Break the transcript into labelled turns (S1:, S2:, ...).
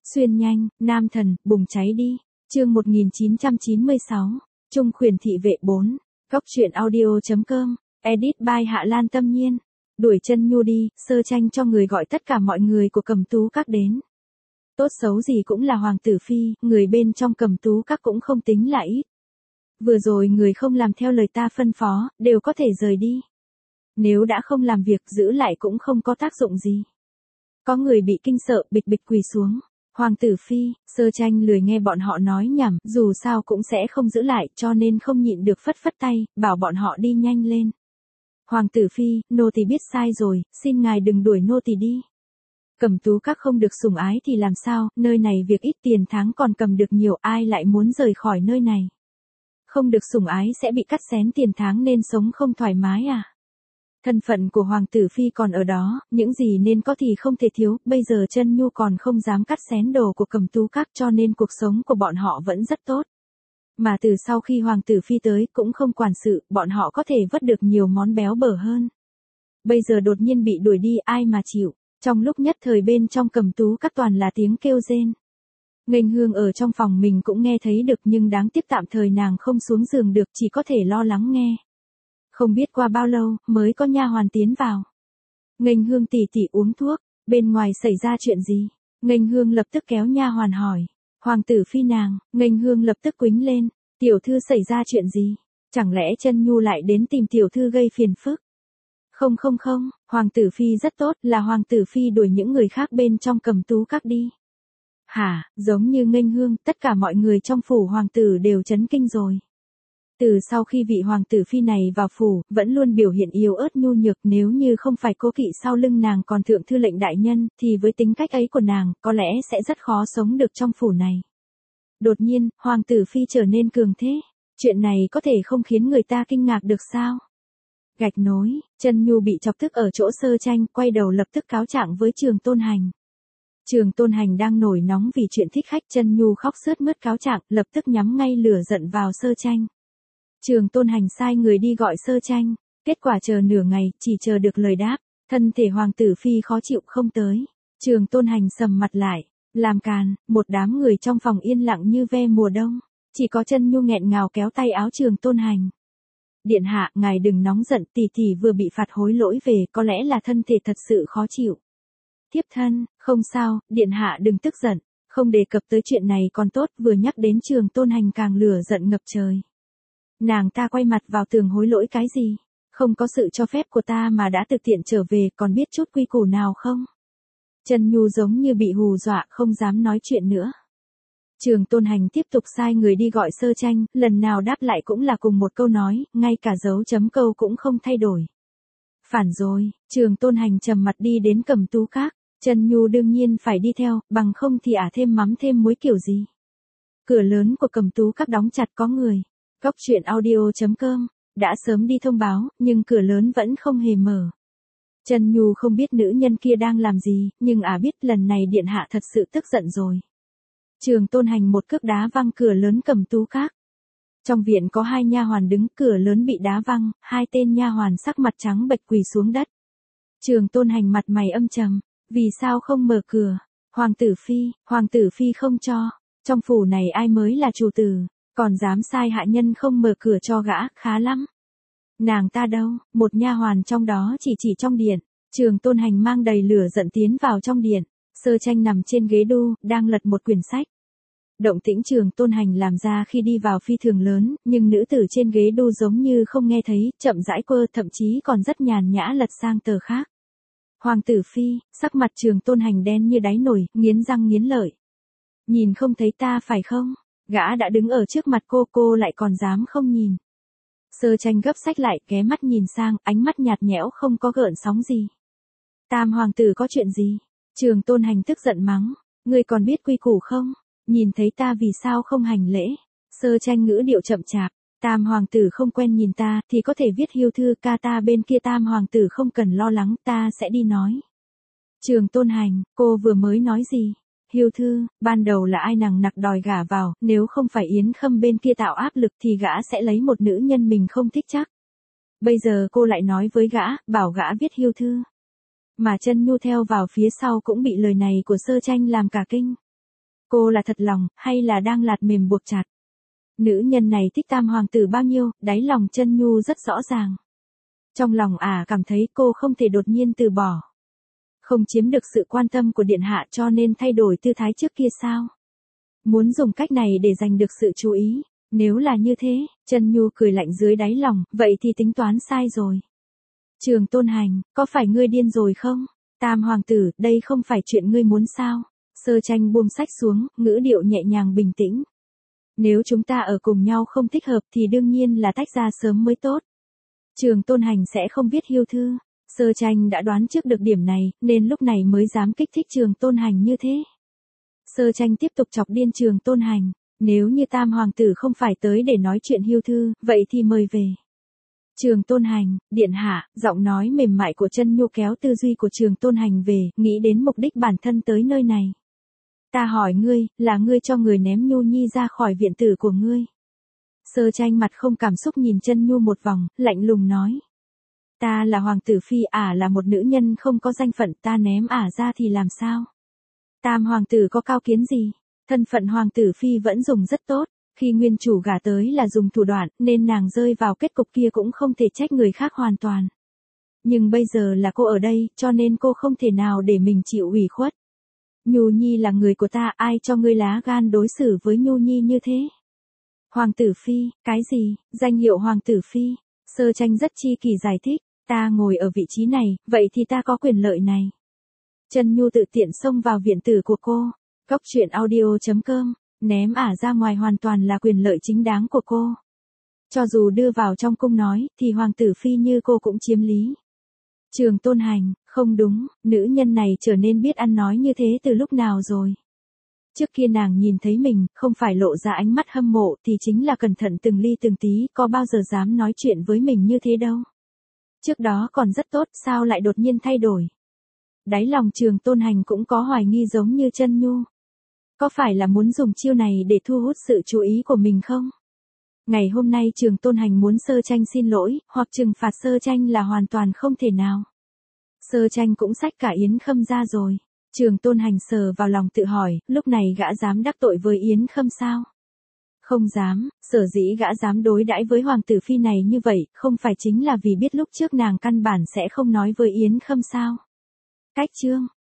S1: Xuyên nhanh, nam thần, bùng cháy đi. Chương 1996. Trung khuyển thị vệ 4. Góc truyện audio.com. Edit by Hạ Lan Tâm Nhiên. Đuổi chân Nhu đi, Sơ Tranh cho người gọi tất cả mọi người của Cầm Tú Các đến. Tốt xấu gì cũng là hoàng tử phi, người bên trong Cầm Tú Các cũng không tính là ít. Vừa rồi người không làm theo lời ta phân phó, đều có thể rời đi. Nếu đã không làm việc giữ lại cũng không có tác dụng gì. Có người bị kinh sợ bịch bịch quỳ xuống. Hoàng tử phi, Sơ Tranh lười nghe bọn họ nói nhảm, dù sao cũng sẽ không giữ lại cho nên không nhịn được phất phất tay, bảo bọn họ đi nhanh lên. Hoàng tử phi, nô tỳ biết sai rồi, xin ngài đừng đuổi nô tỳ đi. Cầm Tú Các không được sủng ái thì làm sao, nơi này việc ít tiền tháng còn cầm được nhiều, ai lại muốn rời khỏi nơi này. Không được sủng ái sẽ bị cắt xén tiền tháng nên sống không thoải mái à? Thân phận của hoàng tử phi còn ở đó, những gì nên có thì không thể thiếu, bây giờ chân Nhu còn không dám cắt xén đồ của Cầm Tú Các cho nên cuộc sống của bọn họ vẫn rất tốt. Mà từ sau khi hoàng tử phi tới cũng không quản sự, bọn họ có thể vớt được nhiều món béo bở hơn. Bây giờ đột nhiên bị đuổi đi ai mà chịu, trong lúc nhất thời bên trong Cầm Tú Các toàn là tiếng kêu rên. Nghênh Hương ở trong phòng mình cũng nghe thấy được nhưng đáng tiếc tạm thời nàng không xuống giường được chỉ có thể lo lắng nghe. Không biết qua bao lâu mới có nha hoàn tiến vào. Nghênh Hương tỷ tỷ uống thuốc, bên ngoài xảy ra chuyện gì? Nghênh Hương lập tức kéo nha hoàn hỏi. Hoàng tử phi nàng, Nghênh Hương lập tức quýnh lên. Tiểu thư xảy ra chuyện gì? Chẳng lẽ chân Nhu lại đến tìm tiểu thư gây phiền phức? Không, hoàng tử phi rất tốt, là hoàng tử phi đuổi những người khác bên trong Cầm Tú Các đi. Hả, giống như Nghênh Hương, tất cả mọi người trong phủ hoàng tử đều chấn kinh rồi. Từ sau khi vị hoàng tử phi này vào phủ, vẫn luôn biểu hiện yếu ớt nhu nhược, nếu như không phải cố kỵ sau lưng nàng còn thượng thư lệnh đại nhân, thì với tính cách ấy của nàng, có lẽ sẽ rất khó sống được trong phủ này. Đột nhiên, hoàng tử phi trở nên cường thế, chuyện này có thể không khiến người ta kinh ngạc được sao? Gạch nối, chân Nhu bị chọc tức ở chỗ Sơ Tranh, quay đầu lập tức cáo trạng với Trường Tôn Hành. Trường Tôn Hành đang nổi nóng vì chuyện thích khách, chân Nhu khóc sướt mướt cáo trạng, lập tức nhắm ngay lửa giận vào Sơ Tranh. Trường Tôn Hành sai người đi gọi Sơ Tranh, kết quả chờ nửa ngày, chỉ chờ được lời đáp, thân thể hoàng tử phi khó chịu không tới. Trường Tôn Hành sầm mặt lại, làm càn, một đám người trong phòng yên lặng như ve mùa đông, chỉ có chân Nhu nghẹn ngào kéo tay áo Trường Tôn Hành. Điện hạ, ngài đừng nóng giận, tỷ tỷ vừa bị phạt hối lỗi về, có lẽ là thân thể thật sự khó chịu. Thiếp thân, không sao, điện hạ đừng tức giận, không đề cập tới chuyện này còn tốt, vừa nhắc đến Trường Tôn Hành càng lửa giận ngập trời. Nàng ta quay mặt vào tường hối lỗi cái gì? Không có sự cho phép của ta mà đã thực tiện trở về, còn biết chút quy củ nào không? Chân Nhu giống như bị hù dọa, không dám nói chuyện nữa. Trường Tôn Hành tiếp tục sai người đi gọi Sơ Tranh, lần nào đáp lại cũng là cùng một câu nói, ngay cả dấu chấm câu cũng không thay đổi. Phản rồi, Trường Tôn Hành trầm mặt đi đến Cầm Tú Các, chân Nhu đương nhiên phải đi theo, bằng không thì thêm mắm thêm muối kiểu gì. Cửa lớn của Cầm Tú Các đóng chặt có người. Góc truyện audio.com, đã sớm đi thông báo, nhưng cửa lớn vẫn không hề mở. Chân Nhu không biết nữ nhân kia đang làm gì, nhưng biết lần này điện hạ thật sự tức giận rồi. Trường Tôn Hành một cước đá văng cửa lớn Cầm Tú Các. Trong viện có hai nha hoàn đứng, cửa lớn bị đá văng, hai tên nha hoàn sắc mặt trắng bệch quỳ xuống đất. Trường Tôn Hành mặt mày âm trầm, vì sao không mở cửa? Hoàng tử phi không cho, trong phủ này ai mới là chủ tử? Còn dám sai hạ nhân không mở cửa cho gã, khá lắm. Nàng ta đâu? Một nha hoàn trong đó chỉ trong điện. Trường Tôn Hành mang đầy lửa giận tiến vào trong điện. Sơ Tranh nằm trên ghế đu, đang lật một quyển sách. Động tĩnh Trường Tôn Hành làm ra khi đi vào phi thường lớn, nhưng nữ tử trên ghế đu giống như không nghe thấy, chậm rãi quơ, thậm chí còn rất nhàn nhã lật sang tờ khác. Hoàng tử phi, sắc mặt Trường Tôn Hành đen như đáy nồi, nghiến răng nghiến lợi. Nhìn không thấy ta phải không? Gã đã đứng ở trước mặt cô lại còn dám không nhìn. Sơ Tranh gấp sách lại, ghé mắt nhìn sang, ánh mắt nhạt nhẽo không có gợn sóng gì. Tam hoàng tử có chuyện gì? Trường Tôn Hành tức giận mắng, ngươi còn biết quy củ không? Nhìn thấy ta vì sao không hành lễ? Sơ Tranh ngữ điệu chậm chạp, Tam hoàng tử không quen nhìn ta thì có thể viết hiêu thư, ca ta bên kia Tam hoàng tử không cần lo lắng, ta sẽ đi nói. Trường Tôn Hành, cô vừa mới nói gì? Hiêu thư, ban đầu là ai nằng nặc đòi gả vào, nếu không phải Yến Khâm bên kia tạo áp lực thì gã sẽ lấy một nữ nhân mình không thích chắc. Bây giờ cô lại nói với gã, bảo gã viết hiêu thư. Mà chân Nhu theo vào phía sau cũng bị lời này của Sơ Tranh làm cả kinh. Cô là thật lòng, hay là đang lạt mềm buộc chặt? Nữ nhân này thích tam hoàng tử bao nhiêu, đáy lòng Chân Nhu rất rõ ràng. Trong lòng cảm thấy cô không thể đột nhiên từ bỏ. Không chiếm được sự quan tâm của điện hạ cho nên thay đổi tư thái trước kia sao? Muốn dùng cách này để giành được sự chú ý. Nếu là như thế, Chân Nhu cười lạnh dưới đáy lòng, vậy thì tính toán sai rồi. Trường Tôn Hành, có phải ngươi điên rồi không? Tam hoàng tử, đây không phải chuyện ngươi muốn sao? Sơ Tranh buông sách xuống, ngữ điệu nhẹ nhàng bình tĩnh. Nếu chúng ta ở cùng nhau không thích hợp thì đương nhiên là tách ra sớm mới tốt. Trường Tôn Hành sẽ không viết hưu thư. Sơ Tranh đã đoán trước được điểm này, nên lúc này mới dám kích thích Trường Tôn Hành như thế. Sơ Tranh tiếp tục chọc điên Trường Tôn Hành. Nếu như tam hoàng tử không phải tới để nói chuyện hưu thư, vậy thì mời về. Trường Tôn Hành, điện hạ, giọng nói mềm mại của Chân Nhu kéo tư duy của Trường Tôn Hành về, nghĩ đến mục đích bản thân tới nơi này. Ta hỏi ngươi, là ngươi cho người ném Nhu Nhi ra khỏi viện tử của ngươi. Sơ Tranh mặt không cảm xúc nhìn Chân Nhu một vòng, lạnh lùng nói. Ta là hoàng tử phi, là một nữ nhân không có danh phận, ta ném ra thì làm sao? Tam hoàng tử có cao kiến gì? Thân phận hoàng tử phi vẫn dùng rất tốt. Khi nguyên chủ gả tới là dùng thủ đoạn, nên nàng rơi vào kết cục kia cũng không thể trách người khác hoàn toàn. Nhưng bây giờ là cô ở đây, cho nên cô không thể nào để mình chịu ủy khuất. Nhu Nhi là người của ta, ai cho ngươi lá gan đối xử với Nhu Nhi như thế? Hoàng tử phi, cái gì? Danh hiệu hoàng tử phi? Sơ Tranh rất chi kỳ giải thích, ta ngồi ở vị trí này, vậy thì ta có quyền lợi này. Chân Nhu tự tiện xông vào viện tử của cô. Góc truyện audio.com, ném ra ngoài hoàn toàn là quyền lợi chính đáng của cô. Cho dù đưa vào trong cung nói, thì hoàng tử phi như cô cũng chiếm lý. Trường Tôn Hành, không đúng, nữ nhân này trở nên biết ăn nói như thế từ lúc nào rồi. Trước kia nàng nhìn thấy mình, không phải lộ ra ánh mắt hâm mộ thì chính là cẩn thận từng ly từng tí, có bao giờ dám nói chuyện với mình như thế đâu. Trước đó còn rất tốt, sao lại đột nhiên thay đổi? Đáy lòng Trường Tôn Hành cũng có hoài nghi giống như Chân Nhu. Có phải là muốn dùng chiêu này để thu hút sự chú ý của mình không? Ngày hôm nay Trường Tôn Hành muốn Sơ Tranh xin lỗi, hoặc trừng phạt Sơ Tranh là hoàn toàn không thể nào. Sơ Tranh cũng xách cả Yến Khâm ra rồi. Trường Tôn Hành sờ vào lòng tự hỏi, lúc này gã dám đắc tội với Yến Khâm sao? Không dám, sở dĩ gã dám đối đãi với hoàng tử phi này như vậy, không phải chính là vì biết lúc trước nàng căn bản sẽ không nói với Yến Khâm sao? Cách chương